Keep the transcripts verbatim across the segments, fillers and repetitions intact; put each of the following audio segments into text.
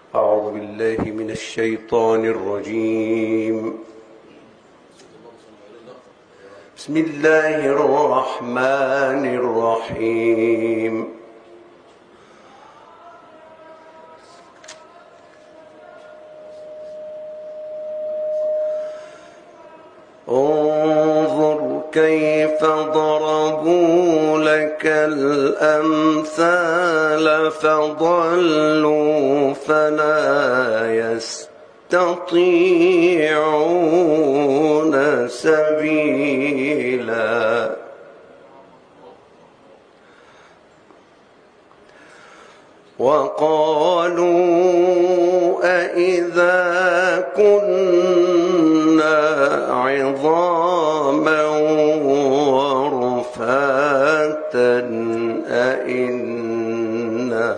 أعوذ بالله من الشيطان الرجيم. بسم الله الرحمن الرحيم. انظر كيف ضربوا لك الأمثال فضلوا فلا يستطيعون سبيلا. وقالوا أإذا كنا عظاما ورفاتا أإنا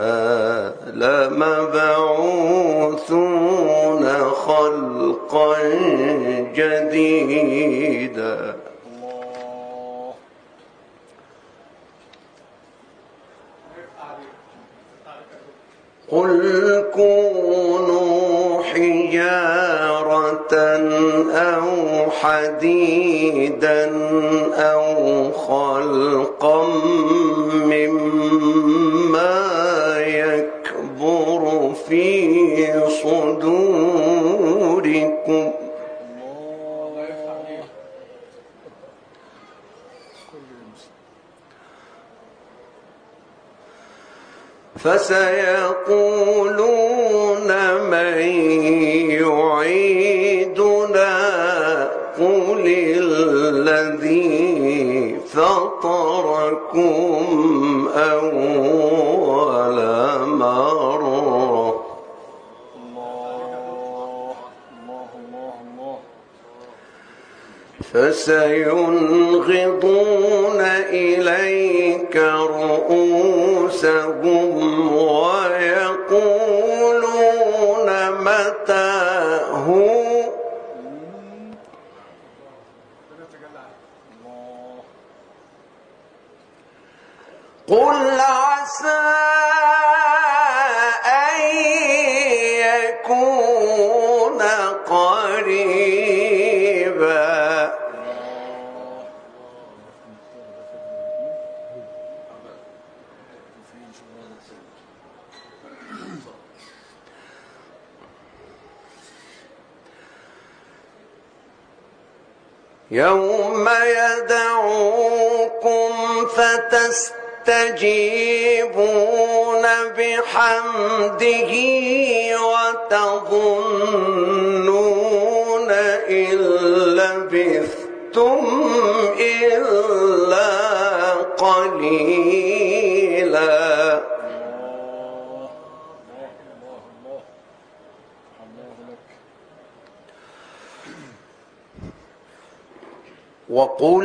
لمبعوثون خلقا جديدا. قل كونوا حجارة أو حديدا أو خلقا مما يكبر في صدوركم فسيقولون من يعيدنا قل الذي فطركم أول مرة فسينغضون إليك رؤوسهم ويقولون متى هو قل عسى أن يكون قريبا. يوم يدعوكم فتستجيبون بحمده وتظنون إن لبثتم إلا قليلا. وقل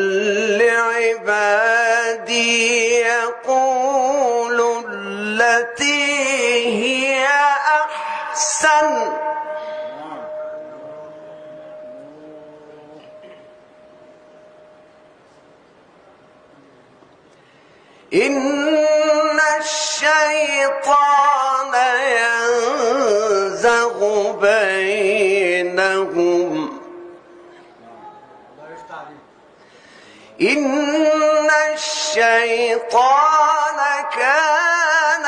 لعبادي يقولوا التي هي أحسن إن الشيطان ينزغ بينهم إن الشيطان كان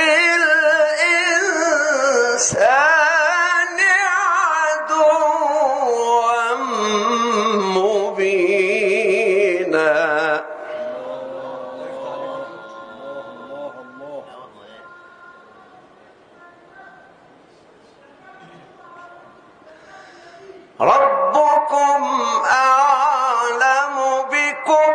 للإنسان عدوا مبينا. ربكم أعلم بكم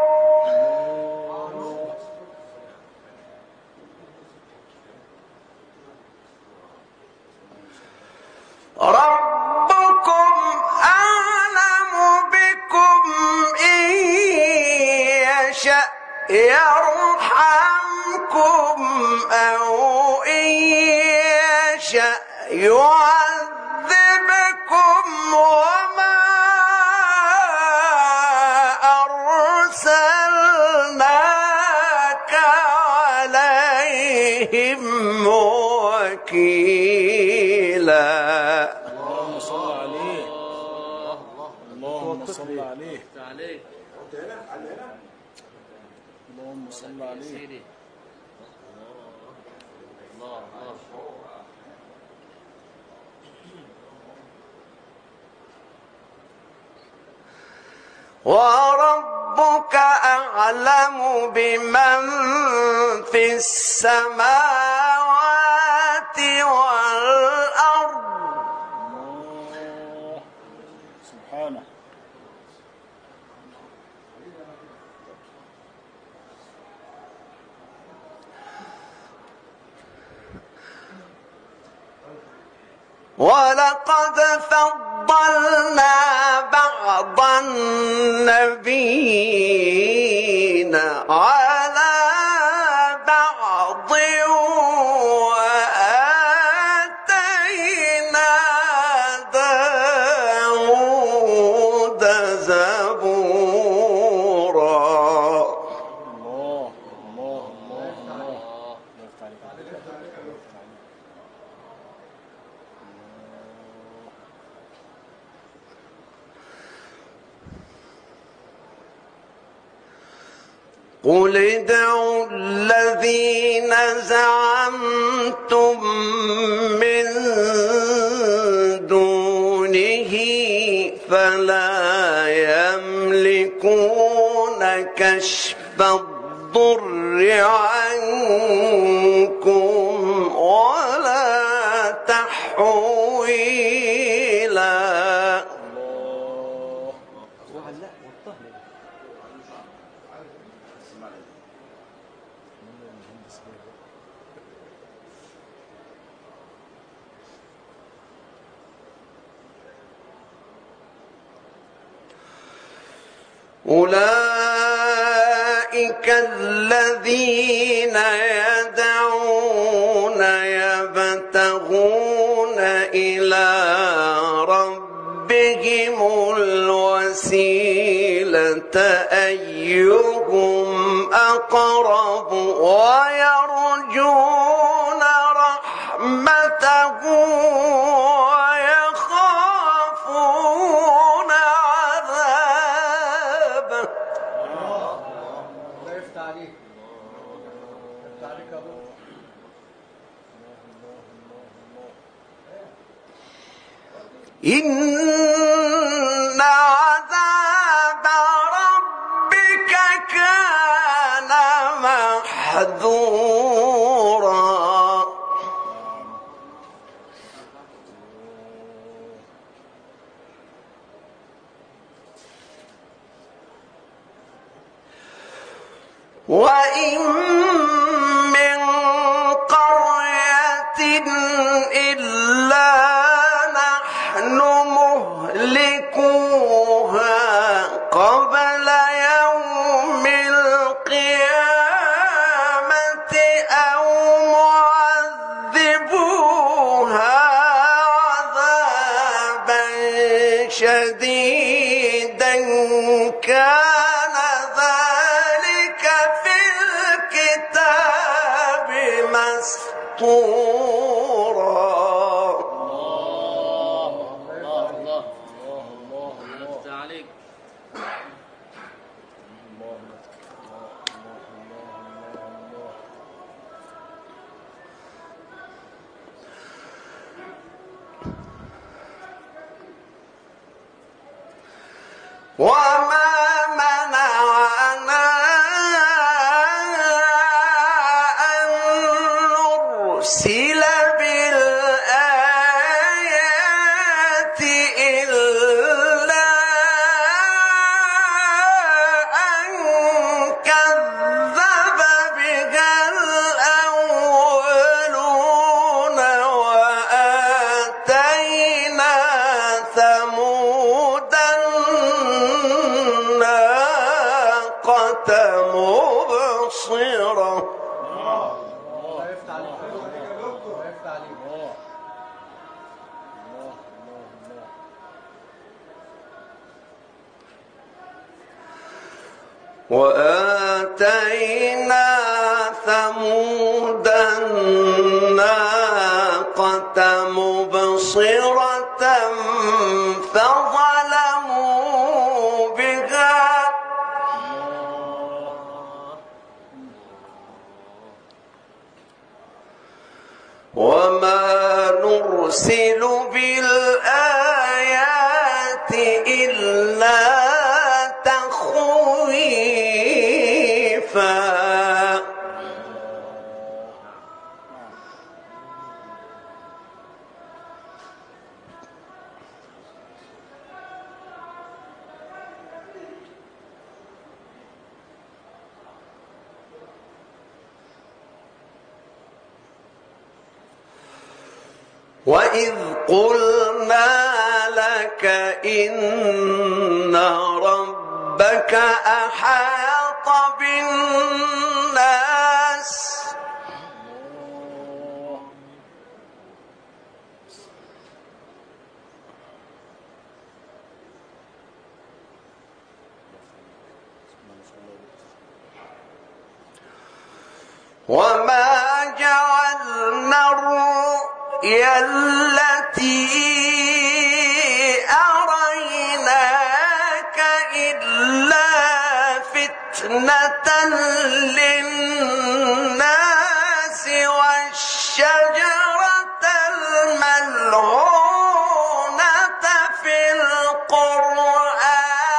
ربكم أعلم بكم إن يشأ يرحمكم أو إن يشأ يعذبكم وما أرسلناك عليهم وكيلا. اللهم صل عليه. اللهم صل عليه. اللهم صل عليه. وربك أعلم بمن في السماوات والأرض. الله سبحانه. ولقد فضلنا بعض النبيين على بعض وآتينا داود زبورا. الله الله الله الله. قل ادعوا الذين زعمتم من دونه فلا يملكون كشف الضر عنكم ولا تحويلا. أولئك الذين يدعون يبتغون إلى ربهم الوسيلة أيهم أقرب ويرجون رحمته ويخافون عذابه. إن عذاب ربك كان محذورا. وإن من قرية إلا نحن مهلكوها قبل يوم القيامة أو معذبوها عذابا شديدا كان ذلك في الكتاب مسطورا. وما منعنا أن نرسل بالآيات إلا أن كذب بها الأولون وآتينا ثمود الناقة مبصرة. وآتينا ثمود الناقة الناقة مبصرة فظلموا بها وما نرسل بالآيات إلا تخويفا وإذ قلنا لك إن ربك أحاط بالناس وما جعلنا الرؤيا التي أريناك إلا فتنة للناس والشجرة الملعونة في القرآن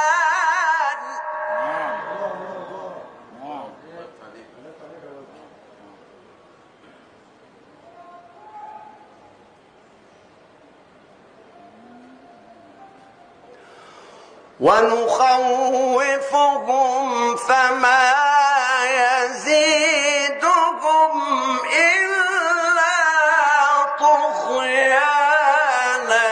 ونخوفهم فما يزيدهم إلا طغيانا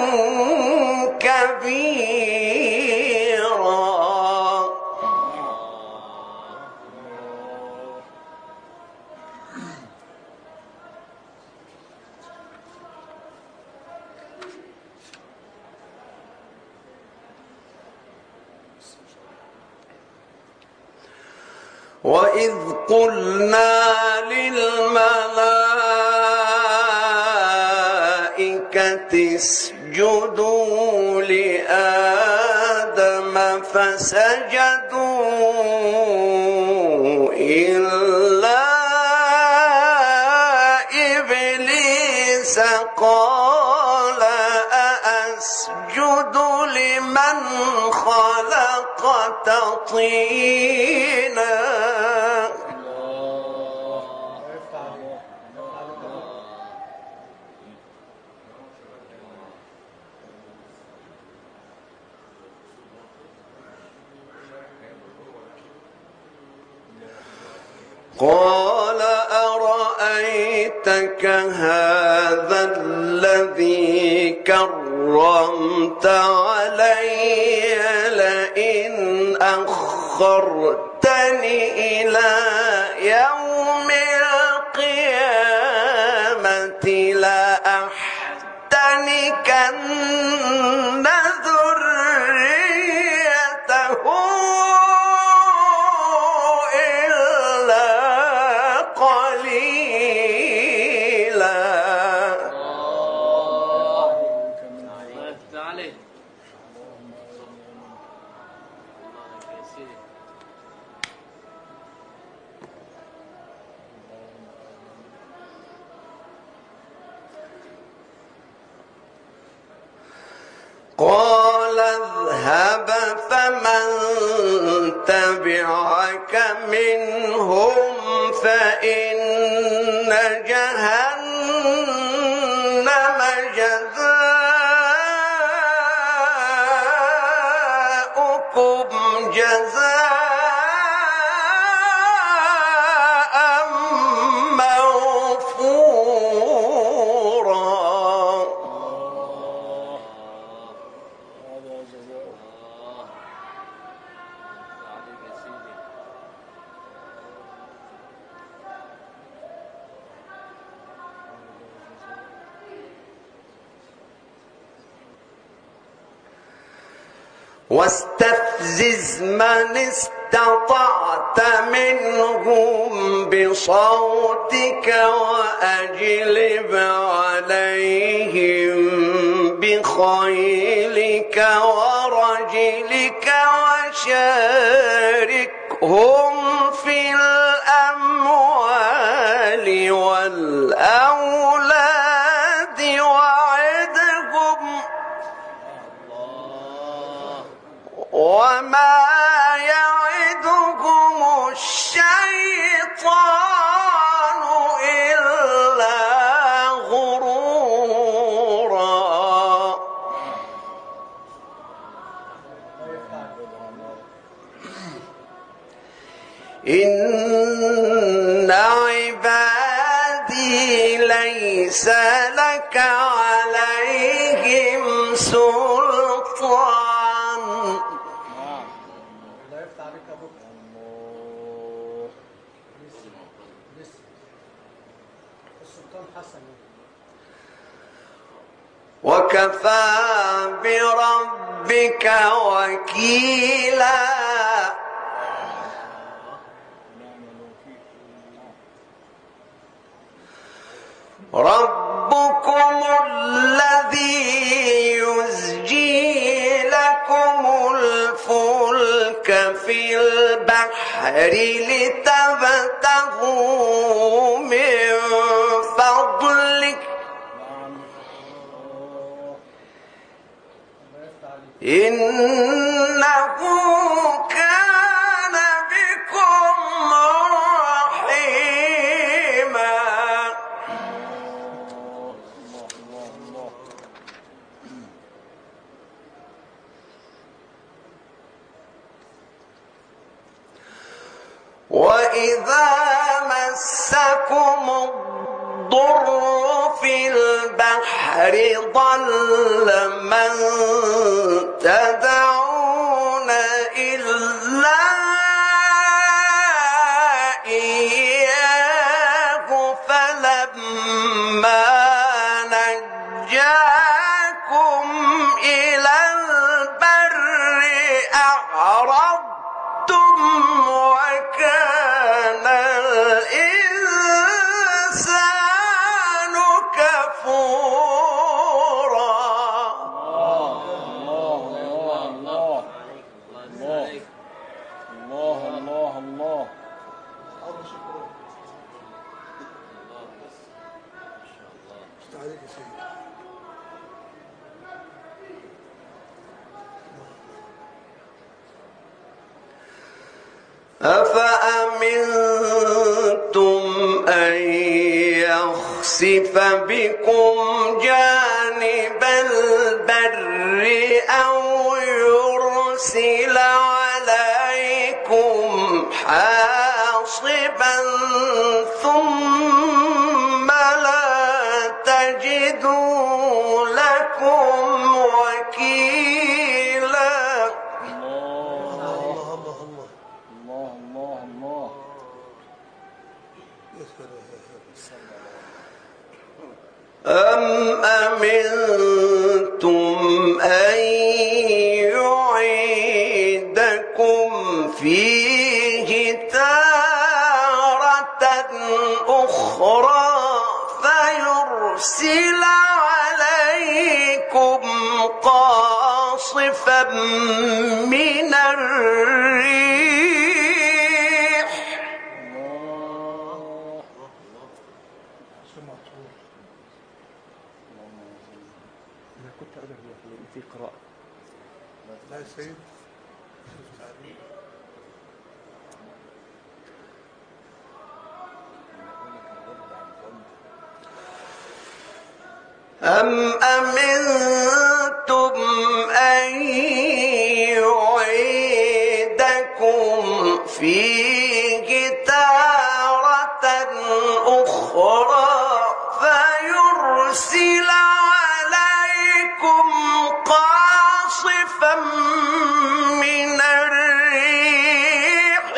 كبيرا وإذ قلنا للملائكة اسجدوا لآدم فسجدوا إلا إبليس قال أأسجد لمن خلقت طينا قال أرأيتك هذا الذي كرمت علي لئن أخرتني إلى يوم القيامة لأحتنكن ذريته قال اذهب فمن تبعك منهم فإن جهنم جزاؤكم جزاء موفورا واستفزز من استطعت استطعت منهم بصوتك وأجلب عليهم بخيلك ورجلك وشاركهم في الأموال والأولاد وعدهم وما يعدهم الشيطان إلا غرورا إن عبادي ليس لك عليهم سلطان وكفى بربك وكيلا ربكم الذي يزجي لكم الفلك في البحر لتبتغوا من فضله إنه كان بكم رحيما وإذا مسكم الضر في البحر ضل من تدعون إلا إياه فلما نجاكم إلى البر أعرضتم وكان الإنسان كفورا الله الله الله أفأمنتم أن يخسف بكم جانب البر أو يرسل عليكم حاصبا ثم لا تجدوا لكم وكيلا أم أمنتم أن يعيدكم فيه تارة أخرى فيرسل عليكم قاصفا من الريح أنا كنت أقدر في قراءة لا يا سيد أم أمنتم أن يعيدكم فيه تارة أخرى فيرسل عليكم قاصفا من الريح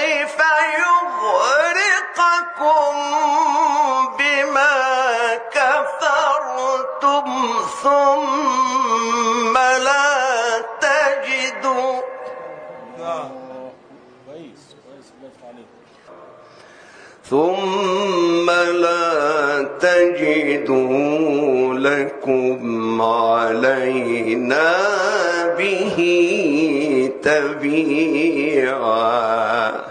فيغرقكم بما كفرتم ثم لا تجدوا كويس ثم لا تجدوا لكم علينا به تبيعا.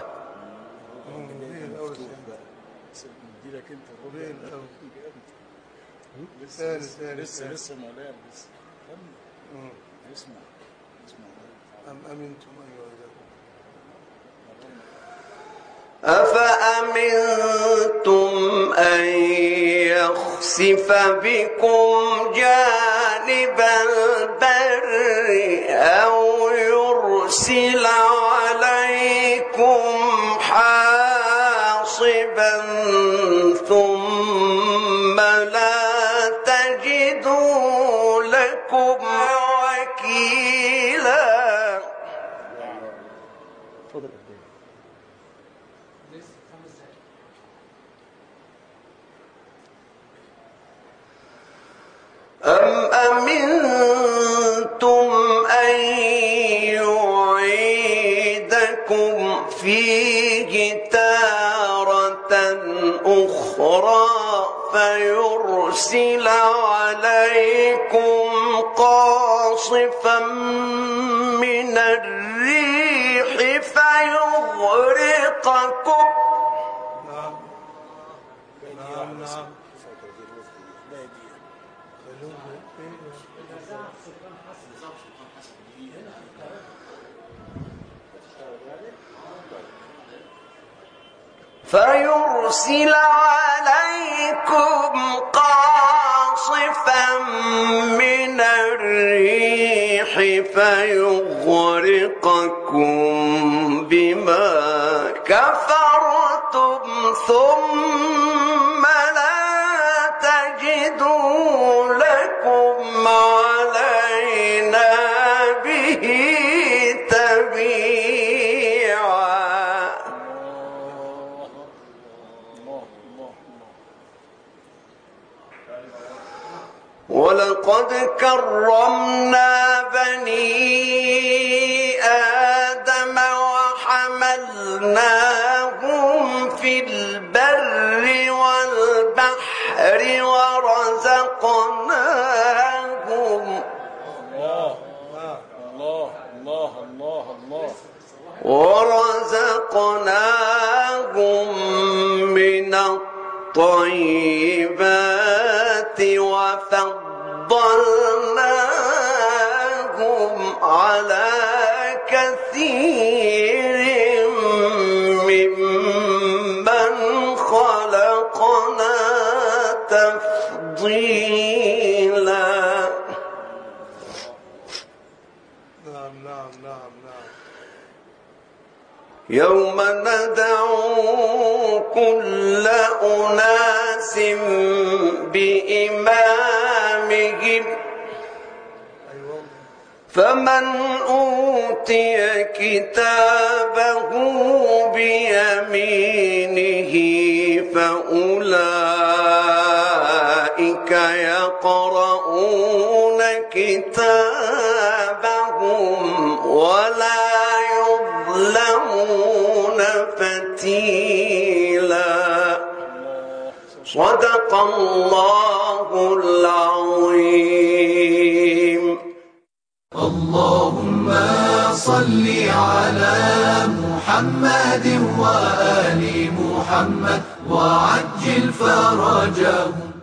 لسه لسه لسه لسه مولانا لسه اسمع اسمع. أم أمنتم أن يعيدكم أفأمنتم أن يخسف بكم جانب البر أو يرسل عليكم حاصبا ثم لا تجدوا لكم وكيلا. تفضل. أم أمنتم أن يعيدكم فيه تارة أخرى فيرسل عليكم قاصفا من الريح فيغرقكم. نعم نعم نعم فيرسل عليكم قاصفا من الريح فيغرقكم بما كفرتم ثم لا تجدوا لكم علينا به تبيعا. ولقد كرمنا بني آدم وحملناهم في البر والبحر ورزقناهم الله الله الله الله الله ورزقناهم من الطيبات وفضلناهم على كثير ممن خلقنا تفضيلا. نعم نعم نعم نعم. يوم ندعو كل أناس بإمامهم فمن أوتي كتابه بيمينه فأولئك يقرؤون كتابهم ولا يظلمون فتيلا. صدق الله العظيم. اللهم صل على محمد وآل محمد وعجل فرجهم.